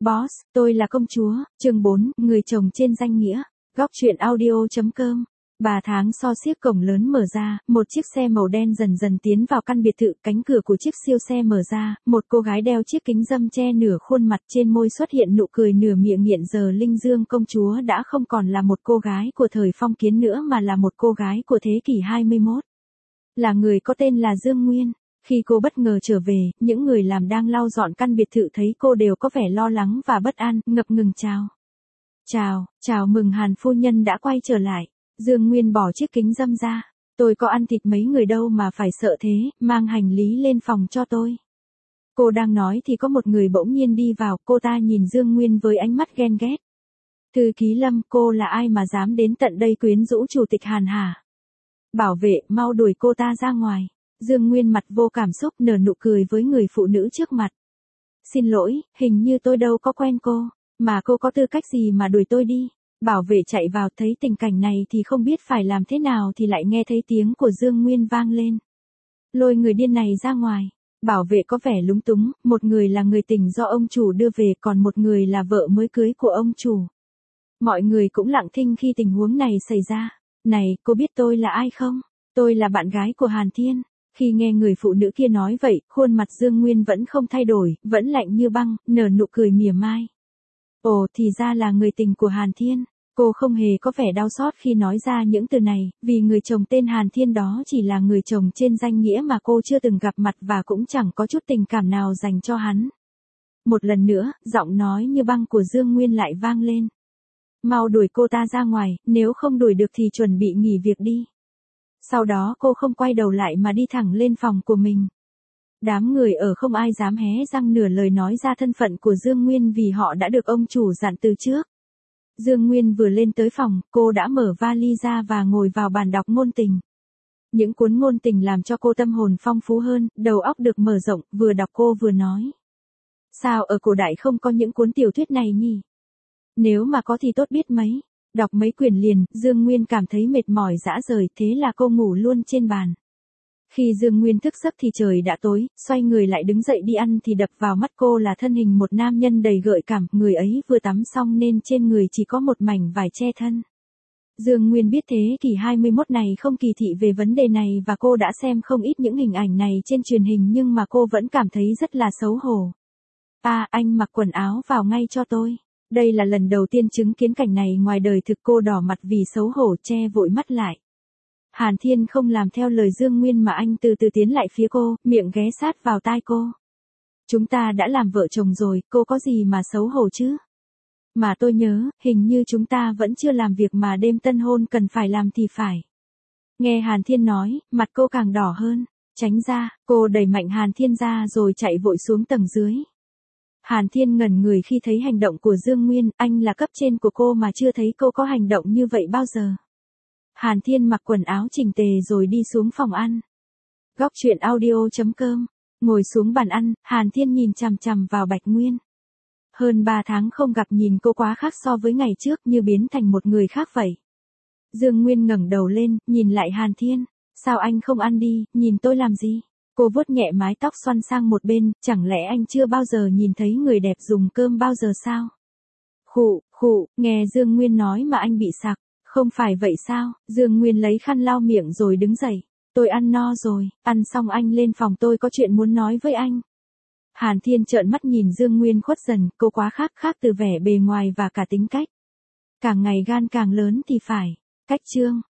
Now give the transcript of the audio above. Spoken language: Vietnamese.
Boss, tôi là công chúa, chương 4, người chồng trên danh nghĩa. Góc truyện audio.com. 3 tháng so xiếc cổng lớn mở ra, một chiếc xe màu đen dần dần tiến vào căn biệt thự, cánh cửa của chiếc siêu xe mở ra, một cô gái đeo chiếc kính râm che nửa khuôn mặt, trên môi xuất hiện nụ cười nửa miệng nghiện giờ Linh Dương công chúa đã không còn là một cô gái của thời phong kiến nữa mà là một cô gái của thế kỷ 21. Là người có tên là Dương Nguyên. Khi cô bất ngờ trở về, những người làm đang lau dọn căn biệt thự thấy cô đều có vẻ lo lắng và bất an, ngập ngừng chào. Chào mừng Hàn phu nhân đã quay trở lại. Dương Nguyên bỏ chiếc kính râm ra. Tôi có ăn thịt mấy người đâu mà phải sợ thế, mang hành lý lên phòng cho tôi. Cô đang nói thì có một người bỗng nhiên đi vào, cô ta nhìn Dương Nguyên với ánh mắt ghen ghét. Thư ký Lâm, cô là ai mà dám đến tận đây quyến rũ chủ tịch Hàn hả? Bảo vệ, mau đuổi cô ta ra ngoài. Dương Nguyên mặt vô cảm xúc nở nụ cười với người phụ nữ trước mặt. Xin lỗi, hình như tôi đâu có quen cô, mà cô có tư cách gì mà đuổi tôi đi. Bảo vệ chạy vào thấy tình cảnh này thì không biết phải làm thế nào thì lại nghe thấy tiếng của Dương Nguyên vang lên. Lôi người điên này ra ngoài. Bảo vệ có vẻ lúng túng, một người là người tình do ông chủ đưa về còn một người là vợ mới cưới của ông chủ. Mọi người cũng lặng thinh khi tình huống này xảy ra. Này, cô biết tôi là ai không? Tôi là bạn gái của Hàn Thiên. Khi nghe người phụ nữ kia nói vậy, khuôn mặt Dương Nguyên vẫn không thay đổi, vẫn lạnh như băng, nở nụ cười mỉa mai. Ồ, thì ra là người tình của Hàn Thiên. Cô không hề có vẻ đau xót khi nói ra những từ này, vì người chồng tên Hàn Thiên đó chỉ là người chồng trên danh nghĩa mà cô chưa từng gặp mặt và cũng chẳng có chút tình cảm nào dành cho hắn. Một lần nữa, giọng nói như băng của Dương Nguyên lại vang lên. Mau đuổi cô ta ra ngoài, nếu không đuổi được thì chuẩn bị nghỉ việc đi. Sau đó cô không quay đầu lại mà đi thẳng lên phòng của mình. Đám người ở không ai dám hé răng nửa lời nói ra thân phận của Dương Nguyên vì họ đã được ông chủ dặn từ trước. Dương Nguyên vừa lên tới phòng, cô đã mở vali ra và ngồi vào bàn đọc ngôn tình. Những cuốn ngôn tình làm cho cô tâm hồn phong phú hơn, đầu óc được mở rộng, vừa đọc cô vừa nói. Sao ở cổ đại không có những cuốn tiểu thuyết này nhỉ? Nếu mà có thì tốt biết mấy. Đọc mấy quyển liền, Dương Nguyên cảm thấy mệt mỏi rã rời, thế là cô ngủ luôn trên bàn. Khi Dương Nguyên thức giấc thì trời đã tối, xoay người lại đứng dậy đi ăn thì đập vào mắt cô là thân hình một nam nhân đầy gợi cảm, người ấy vừa tắm xong nên trên người chỉ có một mảnh vải che thân. Dương Nguyên biết thế kỷ 21 này không kỳ thị về vấn đề này và cô đã xem không ít những hình ảnh này trên truyền hình nhưng mà cô vẫn cảm thấy rất là xấu hổ. Anh mặc quần áo vào ngay cho tôi. Đây là lần đầu tiên chứng kiến cảnh này ngoài đời thực, cô đỏ mặt vì xấu hổ che vội mắt lại. Hàn Thiên không làm theo lời Dương Nguyên mà anh từ từ tiến lại phía cô, miệng ghé sát vào tai cô. Chúng ta đã làm vợ chồng rồi, cô có gì mà xấu hổ chứ? Mà tôi nhớ, hình như chúng ta vẫn chưa làm việc mà đêm tân hôn cần phải làm thì phải. Nghe Hàn Thiên nói, mặt cô càng đỏ hơn. Tránh ra, cô đẩy mạnh Hàn Thiên ra rồi chạy vội xuống tầng dưới. Hàn Thiên ngẩn người khi thấy hành động của Dương Nguyên, anh là cấp trên của cô mà chưa thấy cô có hành động như vậy bao giờ. Hàn Thiên mặc quần áo chỉnh tề rồi đi xuống phòng ăn. Góc truyện audio.com. Ngồi xuống bàn ăn, Hàn Thiên nhìn chằm chằm vào Bạch Nguyên. Hơn 3 tháng không gặp, nhìn cô quá khác so với ngày trước, như biến thành một người khác vậy. Dương Nguyên ngẩng đầu lên, nhìn lại Hàn Thiên. Sao anh không ăn đi, nhìn tôi làm gì? Cô vuốt nhẹ mái tóc xoăn sang một bên, chẳng lẽ anh chưa bao giờ nhìn thấy người đẹp dùng cơm bao giờ sao? Khụ, nghe Dương Nguyên nói mà anh bị sặc. Không phải vậy sao? Dương Nguyên lấy khăn lau miệng rồi đứng dậy. Tôi ăn no rồi, ăn xong anh lên phòng, tôi có chuyện muốn nói với anh. Hàn Thiên trợn mắt nhìn Dương Nguyên khuất dần, cô quá khác từ vẻ bề ngoài và cả tính cách. Càng ngày gan càng lớn thì phải. Cách chương.